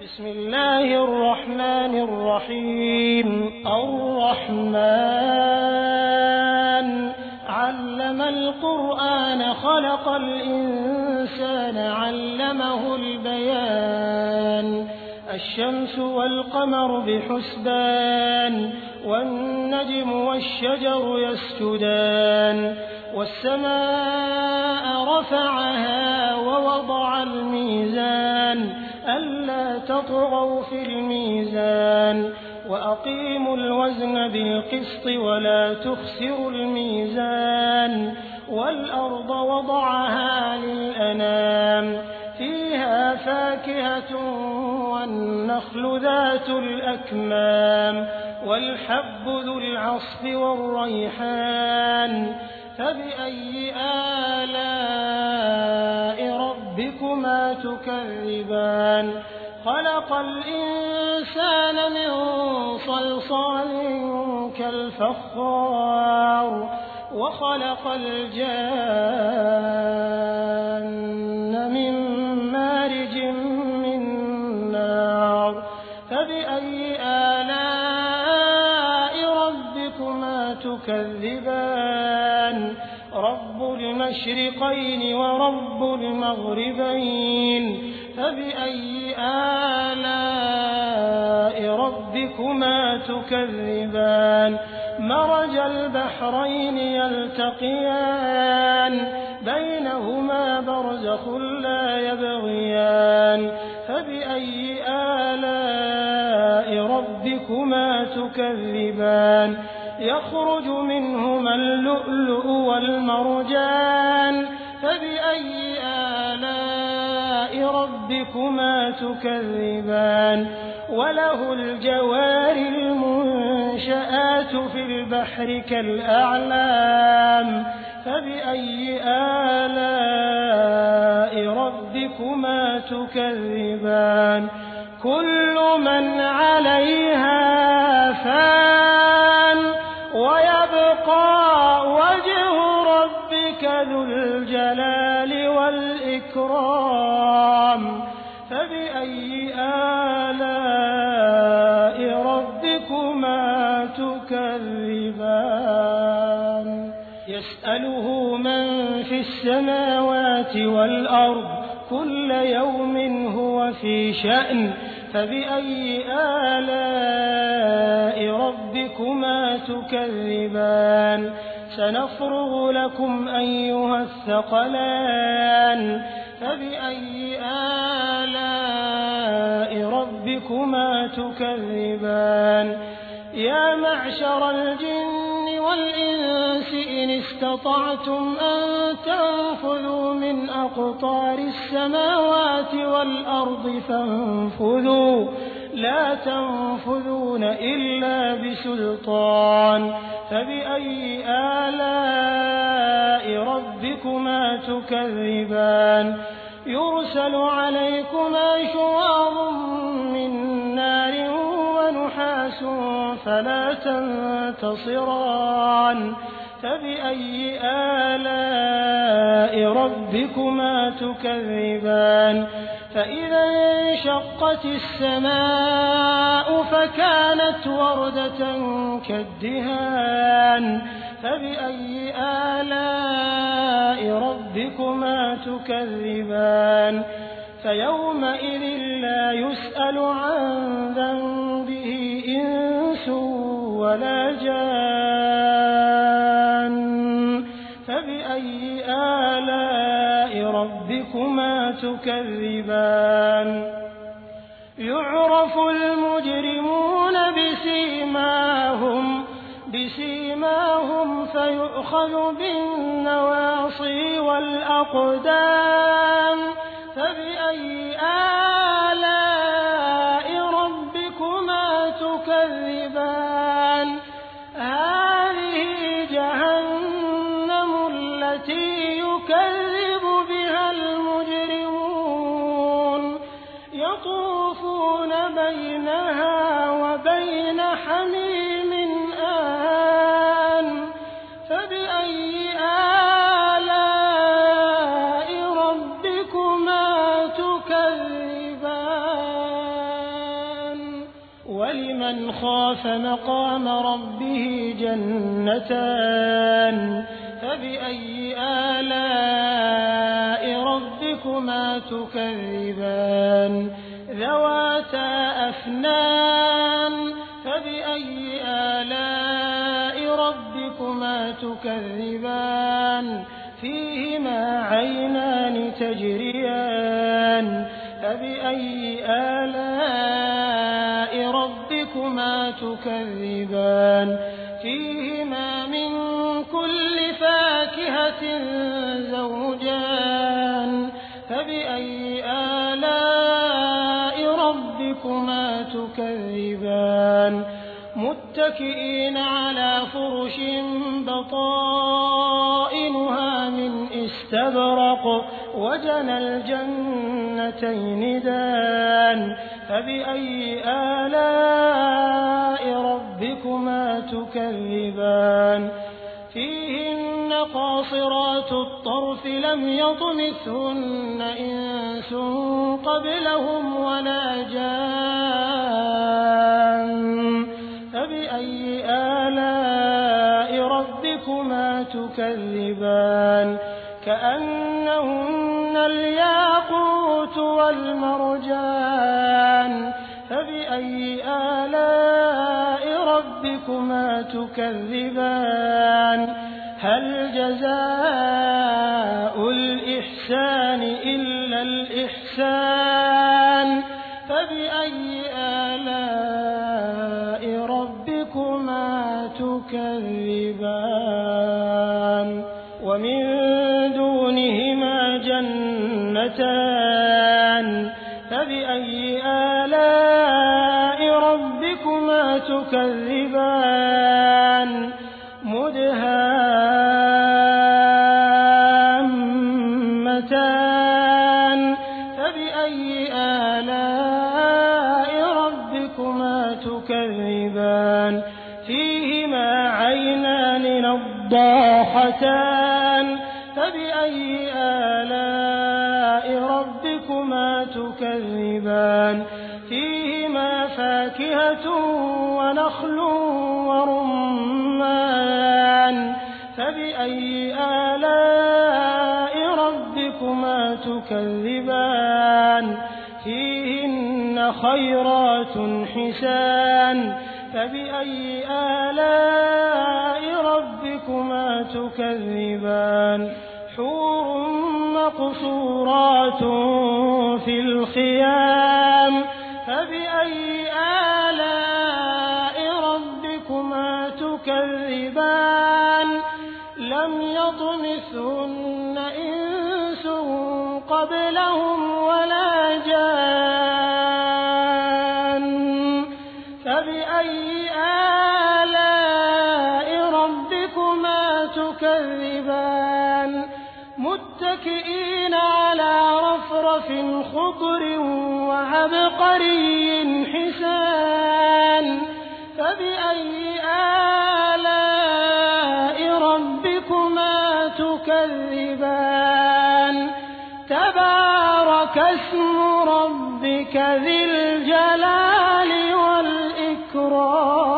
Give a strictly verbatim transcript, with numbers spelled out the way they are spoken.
بسم الله الرحمن الرحيم الرحمن علم القرآن خلق الإنسان علمه البيان الشمس والقمر بحسبان والنجم والشجر يسجدان والسماء رفعها ووضع الميزان ألا تطغوا في الميزان وأقيموا الوزن بالقسط ولا تخسروا الميزان والأرض وضعها للأنام فيها فاكهة والنخل ذات الأكمام والحب ذو العصف والريحان فبأي آلاء ربكما تكذبان خلق الإنسان من صلصال كالفخار وخلق الجان من مارج من نار فبأي آلاء ربكما تكذبان رب المشرقين ورب المغربين فبأي آلاء ربكما تكذبان مرج البحرين يلتقيان بينهما برزخ لا يبغيان فبأي آلاء ربكما تكذبان يخرج منهما اللؤلؤ والمرجان فبأي آلاء ربكما تكذبان وله الجوار المنشآت في البحر كالأعلام فبأي آلاء ربكما تكذبان كل من عليها فان ويبقى وجه ربك ذو الجلال والإكرام فبأي آلاء ربكما تكذبان يسأله من في السماوات والأرض كل يوم هو في شأن فبأي آلاء ربكما تكذبان سنفرغ لكم أيها الثقلان فبأي آلاء ربكما تكذبان يا معشر الجن والإنس إن استطعتم أن تنفذوا من أقطار السماوات والأرض فانفذوا لا تنفذون إلا بسلطان فبأي آلاء ربكما تكذبان يرسل عليكما شواظ من نار ونحاس فلا تنتصران فبأي آلاء ربكما تكذبان فإذا انشقت السماء فكانت وردة كالدهان فبأي آلاء ربكما تكذبان فيومئذ لا يسأل عن ذنبه إنس ولا جان فبأي آلاء ربكما تكذبان يعرف المجرمون بسيماهم بسيماهم فيؤخذ بالنواصي والأقدام فبأي آلاء ربكما تكذبان هذه جهنم التي يكذب بها المجرمون يطوفون بينها وبين حميم آن فبأي آلاء ربكما تكذبان وَلِمَنْ خَافَ مَقَامَ رَبِّهِ جَنَّتَانِ فَبِأَيِّ آلَاءِ رَبِّكُمَا تُكَذِّبَانِ ذَوَاتَا أَفْنَانٍ فَبِأَيِّ آلَاءِ رَبِّكُمَا تُكَذِّبَانِ فِيهِمَا عَيْنَانِ تَجْرِيَانِ فَبِأَيِّ آلَاءِ رَبِّكُمَا تُكَذِّبَانِ فِيهِمَا مِن كُلِّ فَاكِهَةٍ زَوْجَانِ فَبِأَيِّ آلَاءِ رَبِّكُمَا تُكَذِّبَانِ مُتَّكِئِينَ عَلَىٰ فُرُشٍ بَطَائِنُهَا مِنْ إِسْتَبْرَقٍ وَجَنَى الْجَنَّتَيْنِ دَانٍ فَبِأَيِّ آلَاءِ رَبِّكُمَا تُكَذِّبَانِ فِيهِنَّ قَاصِرَاتُ الطَّرْفِ لَمْ يَطْمِثْهُنَّ إِنسٌ قَبْلَهُمْ وَلَا جَانٌّ فَبِأَيِّ آلَاءِ رَبِّكُمَا تُكَذِّبَانِ كَأَنَّهُنَّ الْيَاقُوتُ وَالْمَرْجَانُ فَبِأَيِّ آلَاءِ رَبِّكُمَا تُكَذِّبَانِ هَلْ جَزَاءُ الْإِحْسَانِ إِلَّا الْإِحْسَانُ فَبِأَيِّ آلَاءِ رَبِّكُمَا تُكَذِّبَانِ وَمِن دُونِهِمَا جَنَّتَانِ فَبِأَيِّ آلَاءِ رَبِّكُمَا تُكَذِّبَانِ مُدْهَامَّتَانِ فَبِأَيِّ آلَاءِ رَبِّكُمَا تُكَذِّبَانِ فِيهِمَا عَيْنَانِ نَضَّاخَتَانِ فَبِأَيِّ آلَاءِ رَبِّكُمَا تُكَذِّبَانِ فِيهِمَا فَاكِهَةٌ وَنَخْلٌ وَرُمَّانٌ فَبِأَيِّ آلَاءِ رَبِّكُمَا تُكَذِّبَانِ فِيهِنَّ خَيْرَاتٌ حِسَانٌ فَبِأَيِّ آلَاءِ رَبِّكُمَا تُكَذِّبَانِ حُورٌ مَّقْصُورَاتٌ فِي الْخِيَامِ فَبِأَيِّ آلَاءِ رَبِّكُمَا تُكَذِّبَانِ لَمْ يَطْمِثْهُنَّ إِنسٌ قَبْلَهُمْ وَلَا جَانٌّ فَبِأَيِّ آلَاءِ رَبِّكُمَا تُكَذِّبَانِ مُتَّكِئِينَ عَلَىٰ رَفْرَفٍ خُضْرٍ وَعَبْقَرِيٍّ حِسَانٍ فَبِأَيِّ آلَاءِ رَبِّكُمَا تُكَذِّبَانِ تَبَارَكَ اسْمُ رَبِّكَ ذِي الْجَلَالِ وَالْإِكْرَامِ